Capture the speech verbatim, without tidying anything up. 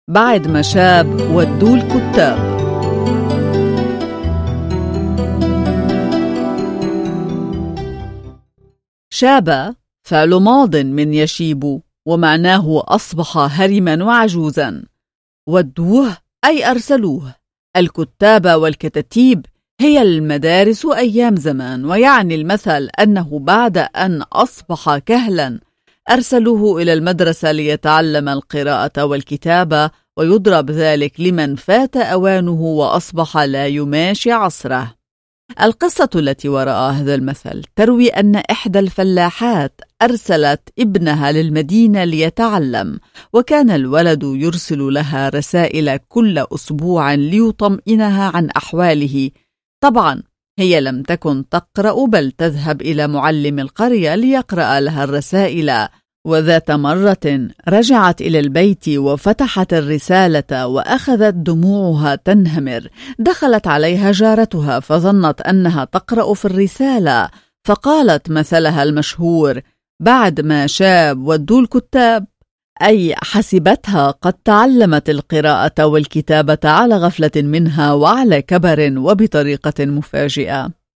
بعد ما شاب ودوا الكتاب. شاب فعل ماض من يشيب، ومعناه أصبح هرما وعجوزا. ودوه أي أرسلوه. الكتاب والكتاتيب هي المدارس أيام زمان، ويعني المثل أنه بعد أن أصبح كهلا أرسلوه إلى المدرسة ليتعلم القراءة والكتابة، ويضرب ذلك لمن فات أوانه وأصبح لا يماشي عصره. القصة التي وراء هذا المثل تروي أن إحدى الفلاحات أرسلت ابنها للمدينة ليتعلم، وكان الولد يرسل لها رسائل كل أسبوع ليطمئنها عن أحواله. طبعا هي لم تكن تقرأ، بل تذهب إلى معلم القرية ليقرأ لها الرسائل. وذات مرة رجعت إلى البيت وفتحت الرسالة وأخذت دموعها تنهمر. دخلت عليها جارتها فظنت أنها تقرأ في الرسالة، فقالت مثلها المشهور: بعد ما شاب ودوا الكتاب، أي حسبتها قد تعلمت القراءة والكتابة على غفلة منها وعلى كبر وبطريقة مفاجئة.